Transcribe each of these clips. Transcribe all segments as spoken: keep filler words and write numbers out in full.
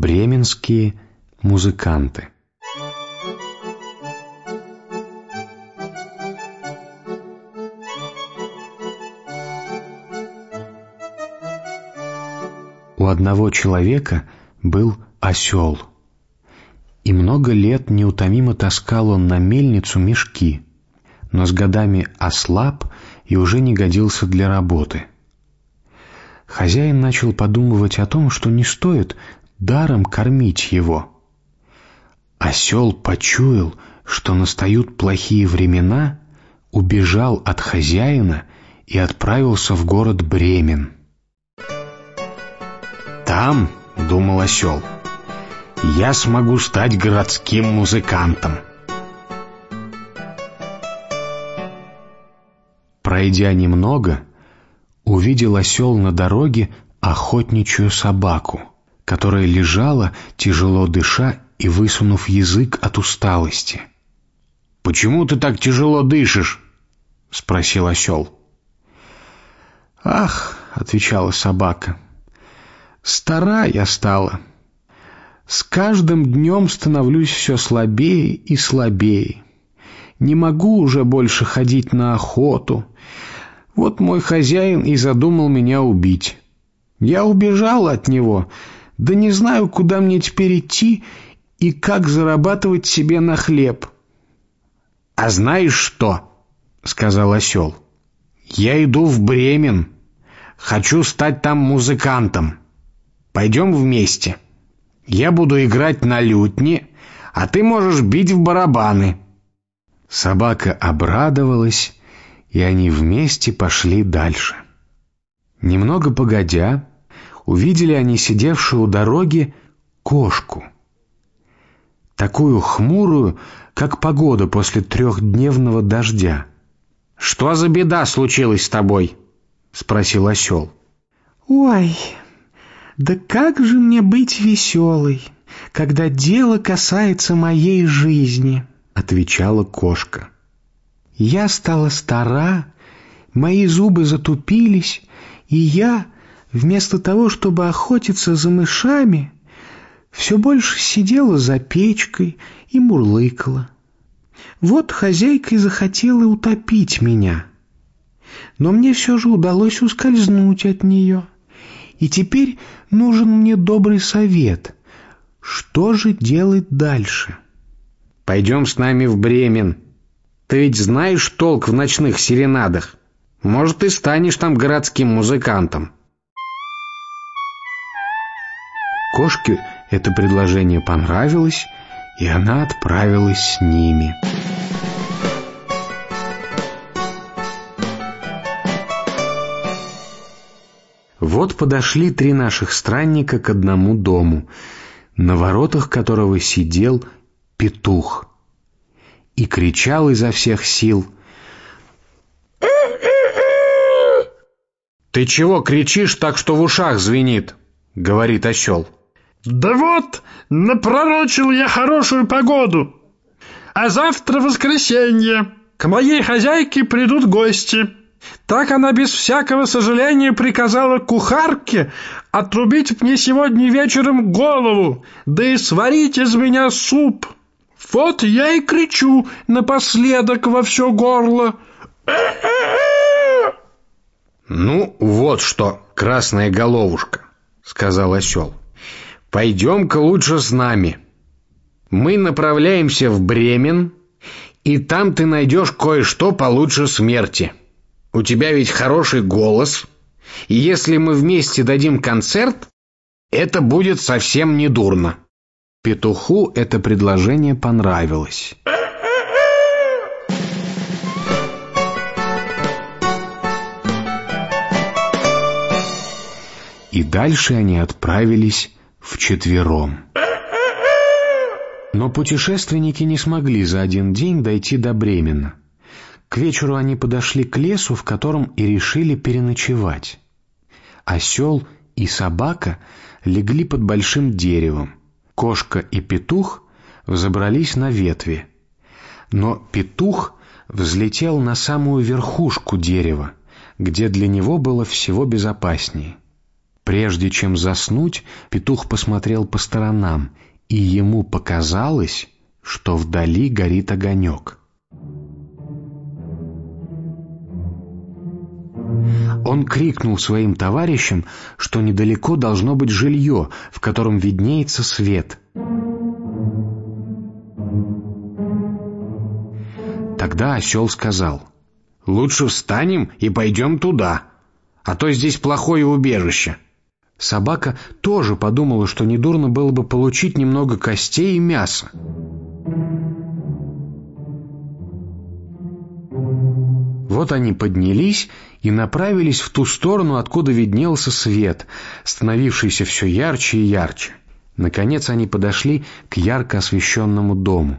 Бременские музыканты. У одного человека был осел, и много лет неутомимо таскал он на мельницу мешки, но с годами ослаб и уже не годился для работы. Хозяин начал подумывать о том, что не стоит даром кормить его. Осел почуял, что настают плохие времена, убежал от хозяина и отправился в город Бремен. «Там, — думал осел, — я смогу стать городским музыкантом». Пройдя немного, увидел осел на дороге охотничью собаку, которая лежала, тяжело дыша и высунув язык от усталости. «Почему ты так тяжело дышишь?» — спросил осел. «Ах, — отвечала собака, — стара я стала. С каждым днем становлюсь все слабее и слабее. Не могу уже больше ходить на охоту. Вот мой хозяин и задумал меня убить. Я убежала от него, да не знаю, куда мне теперь идти и как зарабатывать себе на хлеб». «А знаешь что? — сказал осел. — Я иду в Бремен. Хочу стать там музыкантом. Пойдем вместе. Я буду играть на лютне, а ты можешь бить в барабаны». Собака обрадовалась, и они вместе пошли дальше. Немного погодя, увидели они сидевшую у дороги кошку, такую хмурую, как погода после трехдневного дождя. «Что за беда случилась с тобой?» — спросил осел. «Ой, да как же мне быть веселой, когда дело касается моей жизни?» — отвечала кошка. «Я стала стара, мои зубы затупились, и я, вместо того, чтобы охотиться за мышами, все больше сидела за печкой и мурлыкала. Вот хозяйка и захотела утопить меня. Но мне все же удалось ускользнуть от нее. И теперь нужен мне добрый совет. Что же делать дальше?» «Пойдем с нами в Бремен. Ты ведь знаешь толк в ночных серенадах. Может, ты станешь там городским музыкантом». Кошке это предложение понравилось, и она отправилась с ними. Вот подошли три наших странника к одному дому, на воротах которого сидел петух и кричал изо всех сил. «Ты чего кричишь так, что в ушах звенит?» — говорит осел. «Да вот, напророчил я хорошую погоду. А завтра воскресенье. К моей хозяйке придут гости. Так она без всякого сожаления приказала кухарке отрубить мне сегодня вечером голову, да и сварить из меня суп. Вот я и кричу напоследок во все горло. «Ну, вот что, красная головушка, — сказал осел, — пойдем-ка лучше с нами. Мы направляемся в Бремен, и там ты найдешь кое-что получше смерти. У тебя ведь хороший голос, и если мы вместе дадим концерт, это будет совсем не дурно». Петуху это предложение понравилось. И дальше они отправились вчетвером. Но путешественники не смогли за один день дойти до Бремена. К вечеру они подошли к лесу, в котором и решили переночевать. Осел и собака легли под большим деревом. Кошка и петух взобрались на ветви. Но петух взлетел на самую верхушку дерева, где для него было всего безопаснее. Прежде чем заснуть, петух посмотрел по сторонам, и ему показалось, что вдали горит огонек. Он крикнул своим товарищам, что недалеко должно быть жилье, в котором виднеется свет. Тогда осел сказал: «Лучше встанем и пойдем туда, а то здесь плохое убежище». Собака тоже подумала, что недурно было бы получить немного костей и мяса. Вот они поднялись и направились в ту сторону, откуда виднелся свет, становившийся все ярче и ярче. Наконец они подошли к ярко освещенному дому.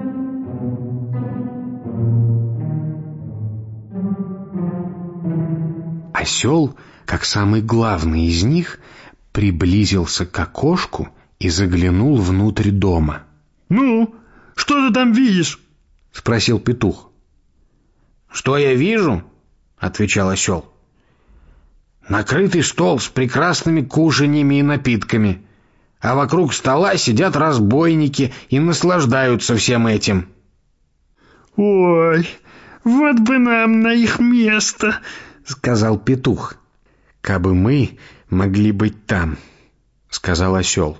Осел, как самый главный из них, приблизился к окошку и заглянул внутрь дома. «Ну, что ты там видишь?» — спросил петух. «Что я вижу?» — отвечал осел. «Накрытый стол с прекрасными кушаньями и напитками, а вокруг стола сидят разбойники и наслаждаются всем этим». «Ой, вот бы нам на их место», — сказал петух. «Кабы мы могли быть там», — сказал осел.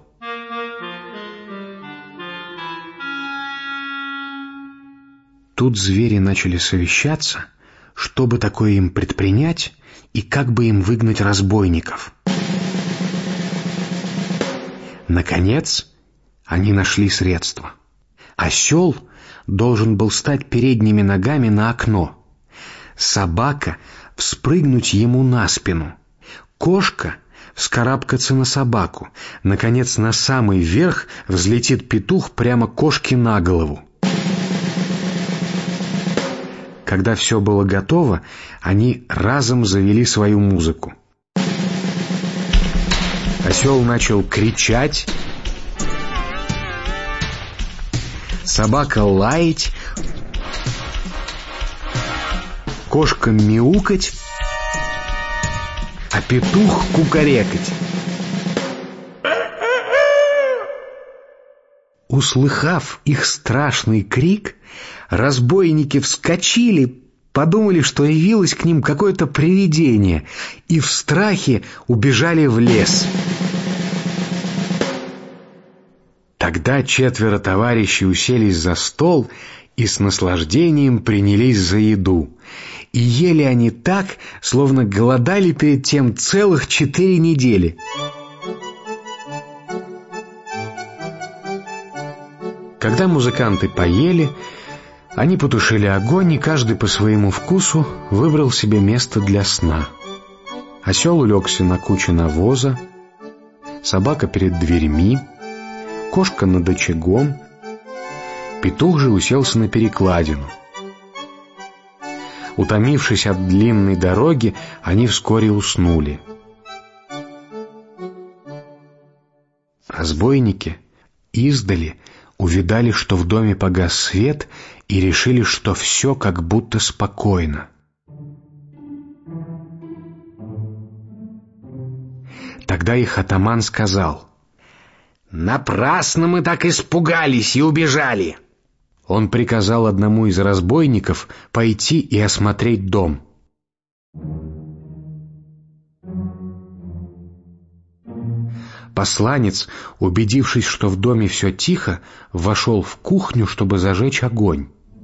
Тут звери начали совещаться, что бы такое им предпринять и как бы им выгнать разбойников. Наконец, они нашли средство. Осел должен был стать передними ногами на окно, собака вспрыгнуть ему на спину, кошка вскарабкаться на собаку, наконец, на самый верх взлетит петух прямо кошке на голову. Когда все было готово, они разом завели свою музыку. Осел начал кричать, собака лаять, кошка мяукать, а петух кукарекать. Услыхав их страшный крик, разбойники вскочили, подумали, что явилось к ним какое-то привидение, и в страхе убежали в лес. Тогда четверо товарищей уселись за стол и с наслаждением принялись за еду. И ели они так, словно голодали перед тем целых четыре недели. Когда музыканты поели, они потушили огонь, и каждый по своему вкусу выбрал себе место для сна. Осел улегся на куче навоза, собака перед дверьми, кошка над очагом, петух же уселся на перекладину. Утомившись от длинной дороги, они вскоре уснули. Разбойники издали увидали, что в доме погас свет, и решили, что все как будто спокойно. Тогда их атаман сказал: «Напрасно мы так испугались и убежали!» Он приказал одному из разбойников пойти и осмотреть дом. Посланец, убедившись, что в доме все тихо, вошел в кухню, чтобы зажечь огонь.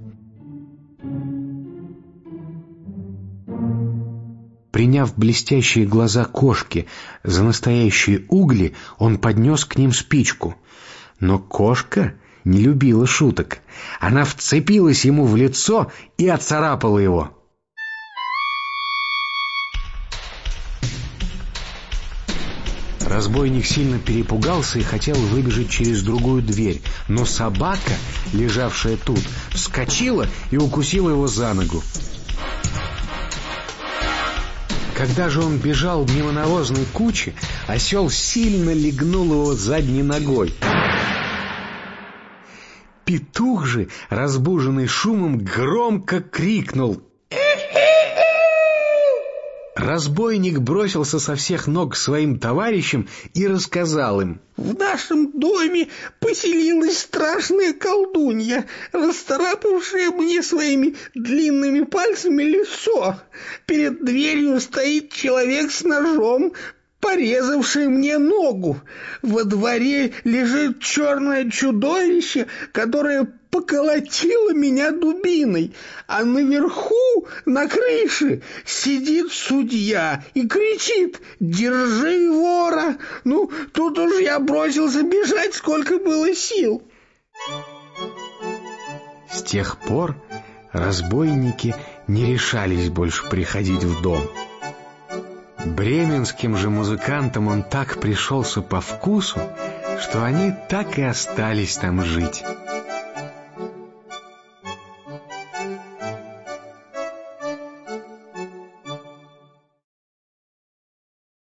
Приняв блестящие глаза кошки за настоящие угли, он поднес к ним спичку. Но кошка не любила шуток. Она вцепилась ему в лицо и отцарапала его. Разбойник сильно перепугался и хотел выбежать через другую дверь, но собака, лежавшая тут, вскочила и укусила его за ногу. Когда же он бежал мимо навозной кучи, осел сильно легнул его задней ногой. Петух же, разбуженный шумом, громко крикнул. Разбойник бросился со всех ног к своим товарищам и рассказал им: «В нашем доме поселилась страшная колдунья, расцарапавшая мне своими длинными пальцами лицо. Перед дверью стоит человек с ножом, порезавший мне ногу. Во дворе лежит черное чудовище, которое поколотило меня дубиной, а наверху, на крыше, сидит судья и кричит: «Держи вора!» Ну, тут уж я бросился бежать, сколько было сил. С тех пор разбойники не решались больше приходить в дом. Бременским же музыкантам он так пришелся по вкусу, что они так и остались там жить.